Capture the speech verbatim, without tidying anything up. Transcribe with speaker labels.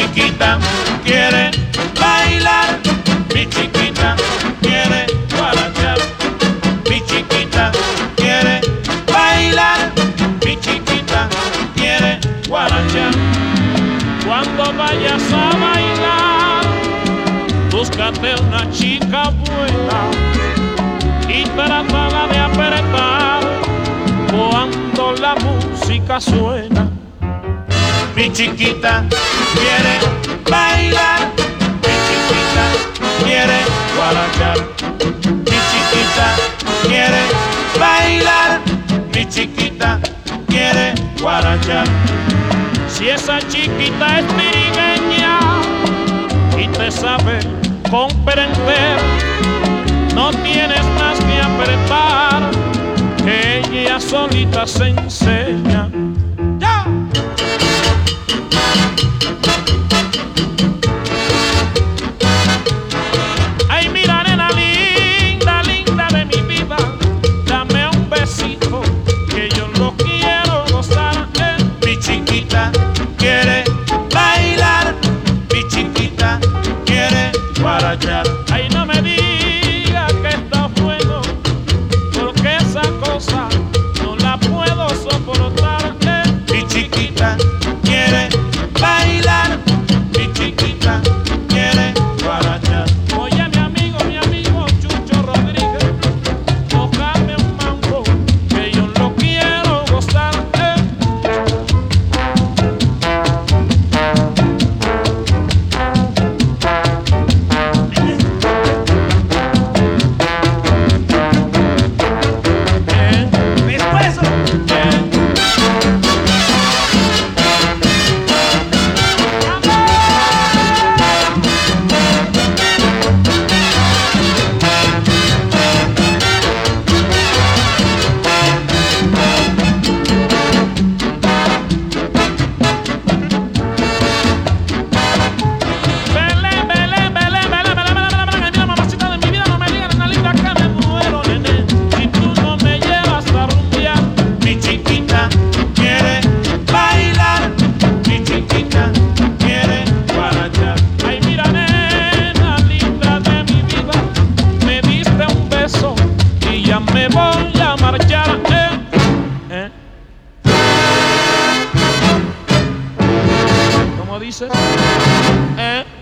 Speaker 1: chiquita quiere bailar, mi chiquita quiere guarachar, mi chiquita quiere bailar, mi chiquita quiere guarachar. Cuando vayas a bailar, búscate una chica buena y trátala de apretar cuando la música suena. Mi chiquita quiere bailar, mi chiquita quiere guarachar, mi chiquita quiere bailar, mi chiquita quiere guarachar. Si esa chiquita es trigueña y te sabe comprender, no tienes más que apretar, que ella solita se enseña. ¡Ya! Ay, mira, nena linda, linda de mi vida, dame un besito que yo lo quiero gozar. Eh. Mi chiquita quiere bailar, mi chiquita quiere guarachar. Ay, no me digas que está bueno, porque esa cosa no la puedo soportar. Eh. Mi chiquita quiere bailar, mi chiquita quiere guarachar. Oye, mi amigo, mi amigo Chucho Rodríguez, tócame un mambo que yo lo quiero gozar. Eh. Me voy a marchar, eh, eh. ¿Cómo dices? Eh.